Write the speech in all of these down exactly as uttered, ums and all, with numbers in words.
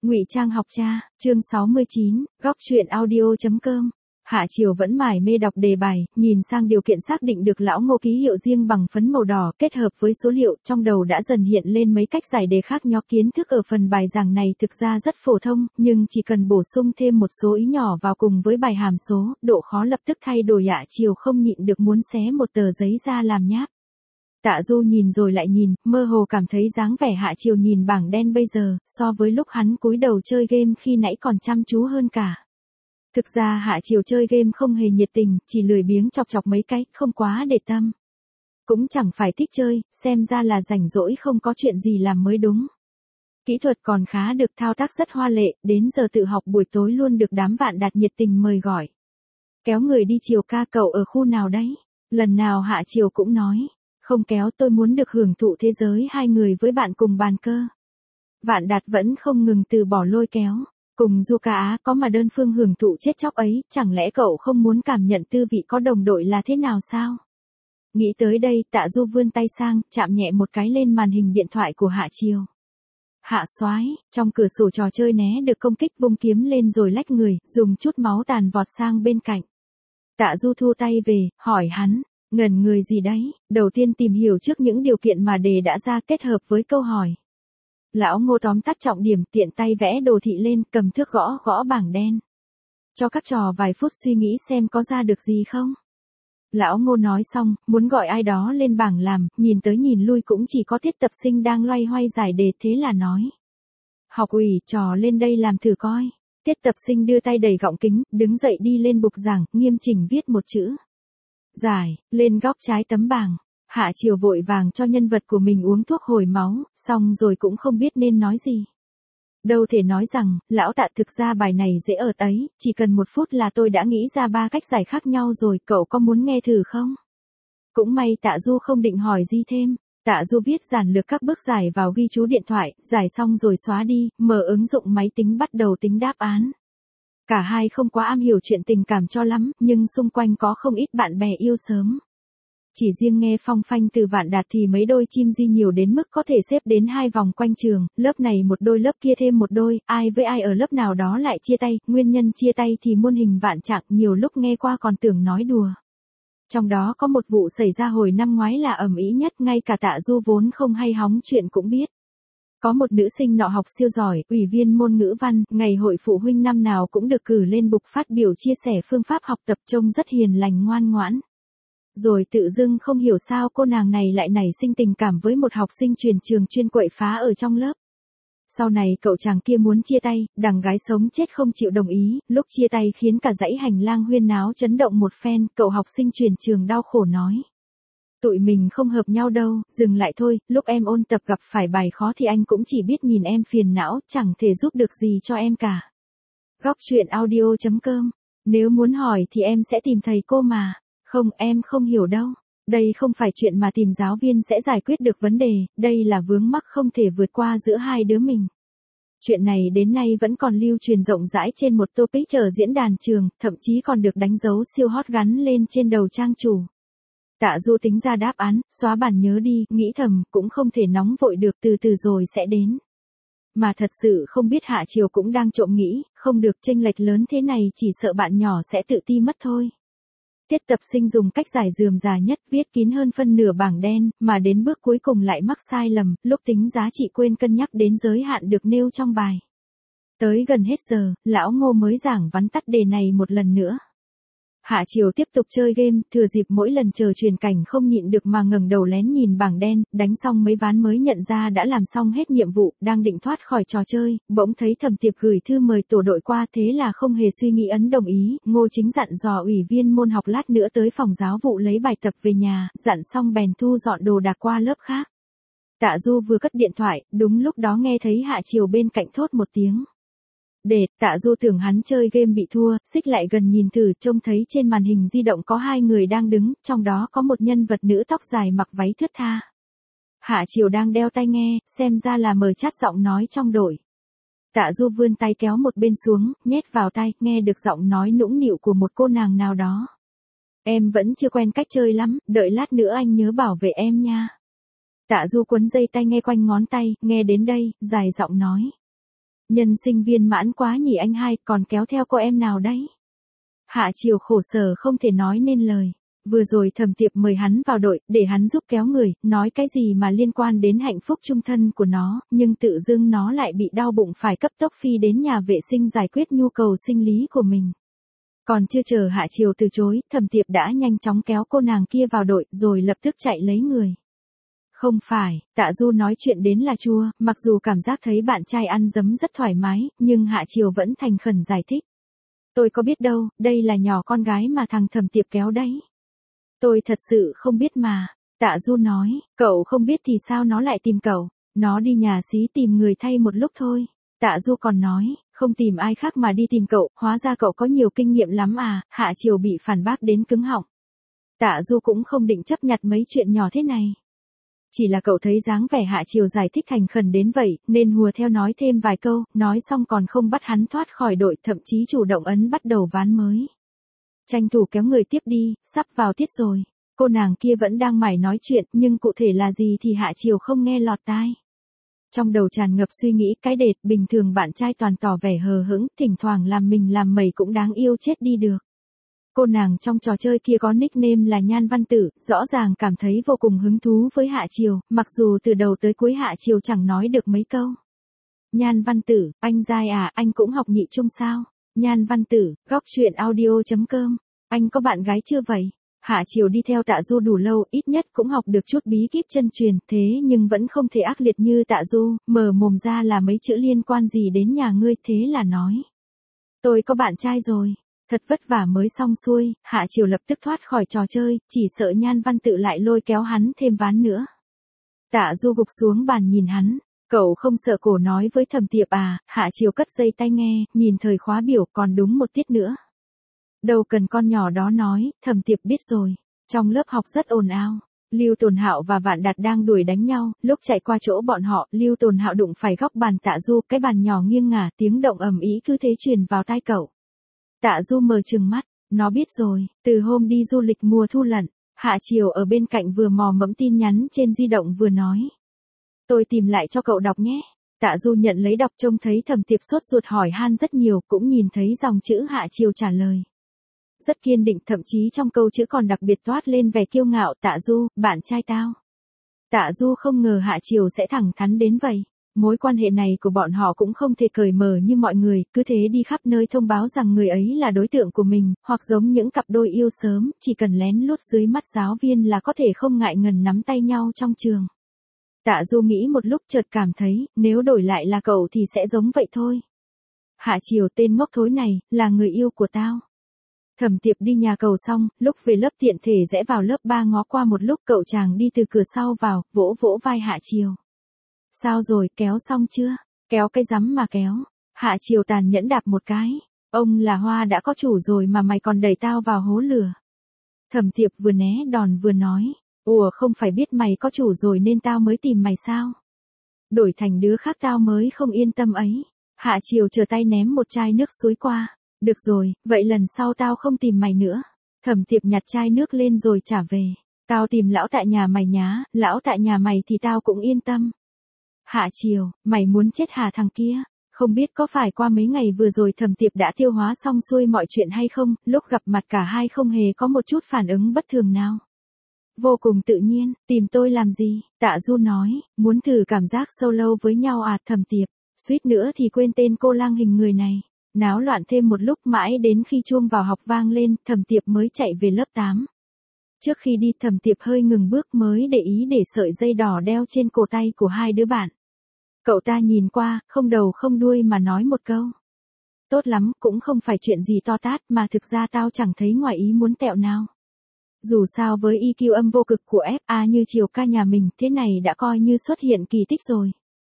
Ngụy Trang học cha, chương sáu mươi chín, góc truyện audio chấm com. Hạ Triều vẫn mải mê đọc đề bài, nhìn sang điều kiện xác định được lão Ngô ký hiệu riêng bằng phấn màu đỏ kết hợp với số liệu, trong đầu đã dần hiện lên mấy cách giải đề khác nhau. Kiến thức ở phần bài giảng này thực ra rất phổ thông, nhưng chỉ cần bổ sung thêm một số ý nhỏ vào cùng với bài hàm số, độ khó lập tức thay đổi. Hạ Triều không nhịn được muốn xé một tờ giấy ra làm nháp. Tạ Du nhìn rồi lại nhìn, mơ hồ cảm thấy dáng vẻ Hạ Triều nhìn bảng đen bây giờ, so với lúc hắn cúi đầu chơi game khi nãy còn chăm chú hơn cả. Thực ra Hạ Triều chơi game không hề nhiệt tình, chỉ lười biếng chọc chọc mấy cái, không quá để tâm. Cũng chẳng phải thích chơi, xem ra là rảnh rỗi không có chuyện gì làm mới đúng. Kỹ thuật còn khá được, thao tác rất hoa lệ, đến giờ tự học buổi tối luôn được đám Vạn Đạt nhiệt tình mời gọi. Kéo người đi Triều ca, cậu ở khu nào đấy? Lần nào Hạ Triều cũng nói. Không kéo, tôi muốn được hưởng thụ thế giới hai người với bạn cùng bàn cơ. Vạn Đạt vẫn không ngừng từ bỏ lôi kéo. Cùng du ca Á có mà đơn phương hưởng thụ chết chóc ấy, chẳng lẽ cậu không muốn cảm nhận tư vị có đồng đội là thế nào sao? Nghĩ tới đây, Tạ Du vươn tay sang, chạm nhẹ một cái lên màn hình điện thoại của Hạ Triều. Hạ soái, trong cửa sổ trò chơi né được công kích, vung kiếm lên rồi lách người, dùng chút máu tàn vọt sang bên cạnh. Tạ Du thu tay về, hỏi hắn. Ngẩn người gì đấy, đầu tiên tìm hiểu trước những điều kiện mà đề đã ra kết hợp với câu hỏi. Lão Ngô tóm tắt trọng điểm, tiện tay vẽ đồ thị lên, cầm thước gõ gõ bảng đen. Cho các trò vài phút suy nghĩ xem có ra được gì không. Lão Ngô nói xong, muốn gọi ai đó lên bảng làm, nhìn tới nhìn lui cũng chỉ có Tiết Tập Sinh đang loay hoay giải đề, thế là nói. Học ủy, trò lên đây làm thử coi. Tiết Tập Sinh đưa tay đẩy gọng kính, đứng dậy đi lên bục giảng, nghiêm chỉnh viết một chữ. Giải, lên góc trái tấm bảng. Hạ Triều vội vàng cho nhân vật của mình uống thuốc hồi máu, xong rồi cũng không biết nên nói gì. Đâu thể nói rằng, lão Tạ, thực ra bài này dễ ở ấy, chỉ cần một phút là tôi đã nghĩ ra ba cách giải khác nhau rồi, cậu có muốn nghe thử không? Cũng may Tạ Du không định hỏi gì thêm. Tạ Du viết giản lược các bước giải vào ghi chú điện thoại, giải xong rồi xóa đi, mở ứng dụng máy tính bắt đầu tính đáp án. Cả hai không quá am hiểu chuyện tình cảm cho lắm, nhưng xung quanh có không ít bạn bè yêu sớm. Chỉ riêng nghe phong phanh từ Vạn Đạt thì mấy đôi chim di nhiều đến mức có thể xếp đến hai vòng quanh trường, lớp này một đôi lớp kia thêm một đôi, ai với ai ở lớp nào đó lại chia tay, nguyên nhân chia tay thì muôn hình vạn trạng, nhiều lúc nghe qua còn tưởng nói đùa. Trong đó có một vụ xảy ra hồi năm ngoái là ầm ĩ nhất, ngay cả Tạ Du vốn không hay hóng chuyện cũng biết. Có một nữ sinh nọ học siêu giỏi, ủy viên môn ngữ văn, ngày hội phụ huynh năm nào cũng được cử lên bục phát biểu chia sẻ phương pháp học tập, trông rất hiền lành ngoan ngoãn. Rồi tự dưng không hiểu sao cô nàng này lại nảy sinh tình cảm với một học sinh truyền trường chuyên quậy phá ở trong lớp. Sau này cậu chàng kia muốn chia tay, đằng gái sống chết không chịu đồng ý, lúc chia tay khiến cả dãy hành lang huyên náo chấn động một phen, cậu học sinh truyền trường đau khổ nói. Tụi mình không hợp nhau đâu, dừng lại thôi, lúc em ôn tập gặp phải bài khó thì anh cũng chỉ biết nhìn em phiền não, chẳng thể giúp được gì cho em cả. Góc truyện audio chấm com. Nếu muốn hỏi thì em sẽ tìm thầy cô mà. Không, em không hiểu đâu. Đây không phải chuyện mà tìm giáo viên sẽ giải quyết được vấn đề, đây là vướng mắc không thể vượt qua giữa hai đứa mình. Chuyện này đến nay vẫn còn lưu truyền rộng rãi trên một topic ở diễn đàn trường, thậm chí còn được đánh dấu siêu hot gắn lên trên đầu trang chủ. Tạ Du tính ra đáp án, xóa bản nhớ đi, nghĩ thầm, cũng không thể nóng vội được, từ từ rồi sẽ đến. Mà thật sự không biết Hạ Triều cũng đang trộm nghĩ, không được, chênh lệch lớn thế này chỉ sợ bạn nhỏ sẽ tự ti mất thôi. Tiết Tập Sinh dùng cách giải rườm rà nhất, viết kín hơn phân nửa bảng đen, mà đến bước cuối cùng lại mắc sai lầm, lúc tính giá trị quên cân nhắc đến giới hạn được nêu trong bài. Tới gần hết giờ, lão Ngô mới giảng vắn tắt đề này một lần nữa. Hạ Triều tiếp tục chơi game, thừa dịp mỗi lần chờ truyền cảnh không nhịn được mà ngẩng đầu lén nhìn bảng đen, đánh xong mấy ván mới nhận ra đã làm xong hết nhiệm vụ, đang định thoát khỏi trò chơi, bỗng thấy Thẩm Tiệp gửi thư mời tổ đội qua, thế là không hề suy nghĩ ấn đồng ý. Ngô Chính dặn dò ủy viên môn học lát nữa tới phòng giáo vụ lấy bài tập về nhà, dặn xong bèn thu dọn đồ đạc qua lớp khác. Tạ Du vừa cất điện thoại, đúng lúc đó nghe thấy Hạ Triều bên cạnh thốt một tiếng. Để, Tạ Du tưởng hắn chơi game bị thua, xích lại gần nhìn thử, trông thấy trên màn hình di động có hai người đang đứng, trong đó có một nhân vật nữ tóc dài mặc váy thướt tha. Hạ Triều đang đeo tai nghe, xem ra là mời chát giọng nói trong đội. Tạ Du vươn tay kéo một bên xuống, nhét vào tai, nghe được giọng nói nũng nịu của một cô nàng nào đó. Em vẫn chưa quen cách chơi lắm, đợi lát nữa anh nhớ bảo vệ em nha. Tạ Du quấn dây tai nghe quanh ngón tay, nghe đến đây, dài giọng nói. Nhân sinh viên mãn quá nhỉ anh hai, còn kéo theo cô em nào đấy? Hạ Chiều khổ sở không thể nói nên lời. Vừa rồi Thẩm Tiệp mời hắn vào đội, để hắn giúp kéo người, nói cái gì mà liên quan đến hạnh phúc chung thân của nó, nhưng tự dưng nó lại bị đau bụng phải cấp tốc phi đến nhà vệ sinh giải quyết nhu cầu sinh lý của mình. Còn chưa chờ Hạ Chiều từ chối, Thẩm Tiệp đã nhanh chóng kéo cô nàng kia vào đội, rồi lập tức chạy lấy người. Không phải, Tạ Du nói chuyện đến là chua, mặc dù cảm giác thấy bạn trai ăn dấm rất thoải mái, nhưng Hạ Chiều vẫn thành khẩn giải thích. Tôi có biết đâu, đây là nhỏ con gái mà thằng Thẩm Tiệp kéo đấy. Tôi thật sự không biết mà. Tạ Du nói, cậu không biết thì sao nó lại tìm cậu, nó đi nhà xí tìm người thay một lúc thôi. Tạ Du còn nói, không tìm ai khác mà đi tìm cậu, hóa ra cậu có nhiều kinh nghiệm lắm à, Hạ Chiều bị phản bác đến cứng họng. Tạ Du cũng không định chấp nhặt mấy chuyện nhỏ thế này. Chỉ là cậu thấy dáng vẻ Hạ Chiều giải thích thành khẩn đến vậy, nên hùa theo nói thêm vài câu, nói xong còn không bắt hắn thoát khỏi đội, thậm chí chủ động ấn bắt đầu ván mới. Tranh thủ kéo người tiếp đi, sắp vào tiết rồi. Cô nàng kia vẫn đang mải nói chuyện, nhưng cụ thể là gì thì Hạ Chiều không nghe lọt tai. Trong đầu tràn ngập suy nghĩ cái đệt, bình thường bạn trai toàn tỏ vẻ hờ hững, thỉnh thoảng làm mình làm mẩy cũng đáng yêu chết đi được. Cô nàng trong trò chơi kia có nickname là Nhan Văn Tử, rõ ràng cảm thấy vô cùng hứng thú với Hạ Chiều, mặc dù từ đầu tới cuối Hạ Chiều chẳng nói được mấy câu. Nhan Văn Tử, anh dai à, anh cũng học nhị trung sao? Nhan Văn Tử, góc truyện audio chấm com. Anh có bạn gái chưa vậy? Hạ Chiều đi theo Tạ Du đủ lâu, ít nhất cũng học được chút bí kíp chân truyền, thế nhưng vẫn không thể ác liệt như Tạ Du, mở mồm ra là mấy chữ liên quan gì đến nhà ngươi, thế là nói. Tôi có bạn trai rồi. Thật vất vả mới xong xuôi, Hạ Chiều lập tức thoát khỏi trò chơi, chỉ sợ Nhan Văn Tự lại lôi kéo hắn thêm ván nữa. Tạ Du gục xuống bàn nhìn hắn. Cậu không sợ cổ nói với Thẩm Tiệp à? Hạ Chiều cất dây tai nghe, nhìn thời khóa biểu còn đúng một tiết nữa. Đâu cần con nhỏ đó nói, Thẩm Tiệp biết rồi. Trong lớp học rất ồn ào. Lưu Tồn Hạo và Vạn Đạt đang đuổi đánh nhau, lúc chạy qua chỗ bọn họ, Lưu Tồn Hạo đụng phải góc bàn Tạ Du, cái bàn nhỏ nghiêng ngả, tiếng động ầm ĩ cứ thế truyền vào tai cậu. Tạ Du mở trừng mắt, nó biết rồi, từ hôm đi du lịch mùa thu lận, Hạ Chiều ở bên cạnh vừa mò mẫm tin nhắn trên di động vừa nói. Tôi tìm lại cho cậu đọc nhé. Tạ Du nhận lấy đọc, trông thấy Thẩm Tiệp sốt ruột hỏi han rất nhiều, cũng nhìn thấy dòng chữ Hạ Chiều trả lời. Rất kiên định, thậm chí trong câu chữ còn đặc biệt toát lên vẻ kiêu ngạo. Tạ Du, bạn trai tao. Tạ Du không ngờ Hạ Chiều sẽ thẳng thắn đến vậy. Mối quan hệ này của bọn họ cũng không thể cởi mở như mọi người, cứ thế đi khắp nơi thông báo rằng người ấy là đối tượng của mình, hoặc giống những cặp đôi yêu sớm, chỉ cần lén lút dưới mắt giáo viên là có thể không ngại ngần nắm tay nhau trong trường. Tạ Du nghĩ một lúc chợt cảm thấy, nếu đổi lại là cậu thì sẽ giống vậy thôi. Hạ Chiều, tên ngốc thối này, là người yêu của tao. Thẩm Tiệp đi nhà cầu xong, lúc về lớp tiện thể rẽ vào lớp ba ngó qua một lúc, cậu chàng đi từ cửa sau vào, vỗ vỗ vai Hạ Chiều. Sao rồi, kéo xong chưa? Kéo cái rắm mà kéo. Hạ Chiều tàn nhẫn đạp một cái. Ông là Hoa đã có chủ rồi mà mày còn đẩy tao vào hố lửa. Thẩm Tiệp vừa né đòn vừa nói. Ủa, không phải biết mày có chủ rồi nên tao mới tìm mày sao? Đổi thành đứa khác tao mới không yên tâm ấy. Hạ Chiều chờ tay ném một chai nước suối qua. Được rồi, vậy lần sau tao không tìm mày nữa. Thẩm Tiệp nhặt chai nước lên rồi trả về. Tao tìm lão tại nhà mày nhá, lão tại nhà mày thì tao cũng yên tâm. Hạ Chiều, mày muốn chết hả thằng kia? Không biết có phải qua mấy ngày vừa rồi Thẩm Tiệp đã tiêu hóa xong xuôi mọi chuyện hay không, lúc gặp mặt cả hai không hề có một chút phản ứng bất thường nào. Vô cùng tự nhiên, tìm tôi làm gì? Tạ Du nói, muốn thử cảm giác solo với nhau à? Thẩm Tiệp, suýt nữa thì quên tên cô lang hình người này. Náo loạn thêm một lúc mãi đến khi chuông vào học vang lên, Thẩm Tiệp mới chạy về lớp tám. Trước khi đi, Thẩm Tiệp hơi ngừng bước mới để ý để sợi dây đỏ đeo trên cổ tay của hai đứa bạn. Cậu ta nhìn qua, không đầu không đuôi mà nói một câu. Tốt lắm, cũng không phải chuyện gì to tát mà thực ra tao chẳng thấy ngoài ý muốn tẹo nào. Dù sao với i kiu âm vô cực của ép a như Chiều ca nhà mình, thế này đã coi như xuất hiện kỳ tích rồi.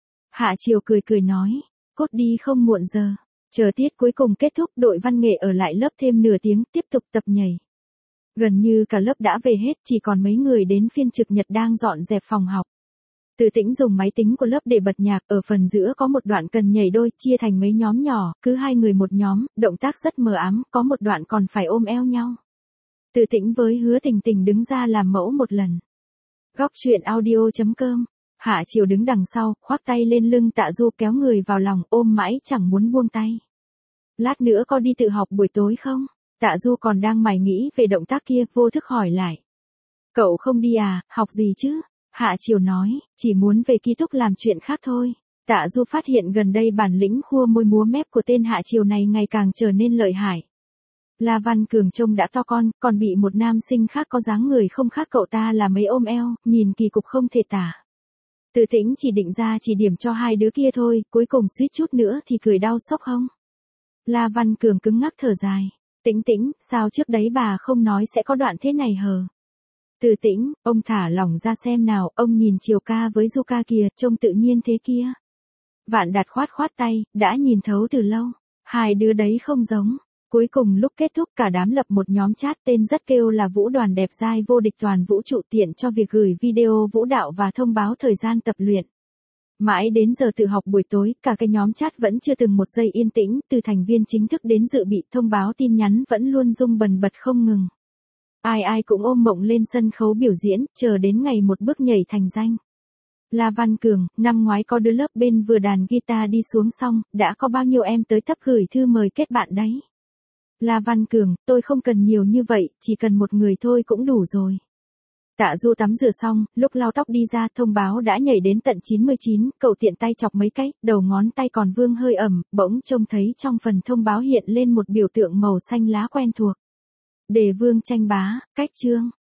Hạ Chiều cười cười nói, cốt đi không muộn giờ. Chờ tiết cuối cùng kết thúc, đội văn nghệ ở lại lớp thêm nửa tiếng, tiếp tục tập nhảy. Gần như cả lớp đã về hết, chỉ còn mấy người đến phiên Trực Nhật đang dọn dẹp phòng học. Từ Tĩnh dùng máy tính của lớp để bật nhạc, ở phần giữa có một đoạn cần nhảy đôi, chia thành mấy nhóm nhỏ, cứ hai người một nhóm, động tác rất mờ ám, có một đoạn còn phải ôm eo nhau. Từ Tĩnh với Hứa Tình Tình đứng ra làm mẫu một lần. Góc truyện audio chấm com Hạ Chiều đứng đằng sau, khoác tay lên lưng Tạ Du kéo người vào lòng ôm mãi chẳng muốn buông tay. Lát nữa có đi tự học buổi tối không? Tạ Du còn đang mải nghĩ về động tác kia, vô thức hỏi lại. Cậu không đi à, học gì chứ? Hạ Chiều nói, chỉ muốn về ký túc làm chuyện khác thôi. Tạ Du phát hiện gần đây bản lĩnh khua môi múa mép của tên Hạ Chiều này ngày càng trở nên lợi hại. La Văn Cường trông đã to con, còn bị một nam sinh khác có dáng người không khác cậu ta là mấy ôm eo, nhìn kỳ cục không thể tả. Từ Tĩnh chỉ định ra chỉ điểm cho hai đứa kia thôi, cuối cùng suýt chút nữa thì cười đau sốc hông. La Văn Cường cứng ngắc thở dài. Tĩnh Tĩnh, sao trước đấy bà không nói sẽ có đoạn thế này hờ? Từ Tĩnh, ông thả lỏng ra xem nào, ông nhìn Chiều ca với Du ca kìa, trông tự nhiên thế kia. Vạn Đạt khoát khoát tay, đã nhìn thấu từ lâu. Hai đứa đấy không giống. Cuối cùng lúc kết thúc cả đám lập một nhóm chat tên rất kêu là Vũ đoàn đẹp dai vô địch toàn vũ trụ, tiện cho việc gửi video vũ đạo và thông báo thời gian tập luyện. Mãi đến giờ tự học buổi tối, cả cái nhóm chat vẫn chưa từng một giây yên tĩnh, từ thành viên chính thức đến dự bị thông báo tin nhắn vẫn luôn rung bần bật không ngừng. Ai ai cũng ôm mộng lên sân khấu biểu diễn, chờ đến ngày một bước nhảy thành danh. La Văn Cường, năm ngoái có đứa lớp bên vừa đàn guitar đi xuống xong, đã có bao nhiêu em tới tấp gửi thư mời kết bạn đấy. La Văn Cường, tôi không cần nhiều như vậy, chỉ cần một người thôi cũng đủ rồi. Tạ Du tắm rửa xong, lúc lau tóc đi ra thông báo đã nhảy đến tận chín mươi chín, cậu tiện tay chọc mấy cái, đầu ngón tay còn vương hơi ẩm, bỗng trông thấy trong phần thông báo hiện lên một biểu tượng màu xanh lá quen thuộc. Đề Vương tranh bá, cách chương.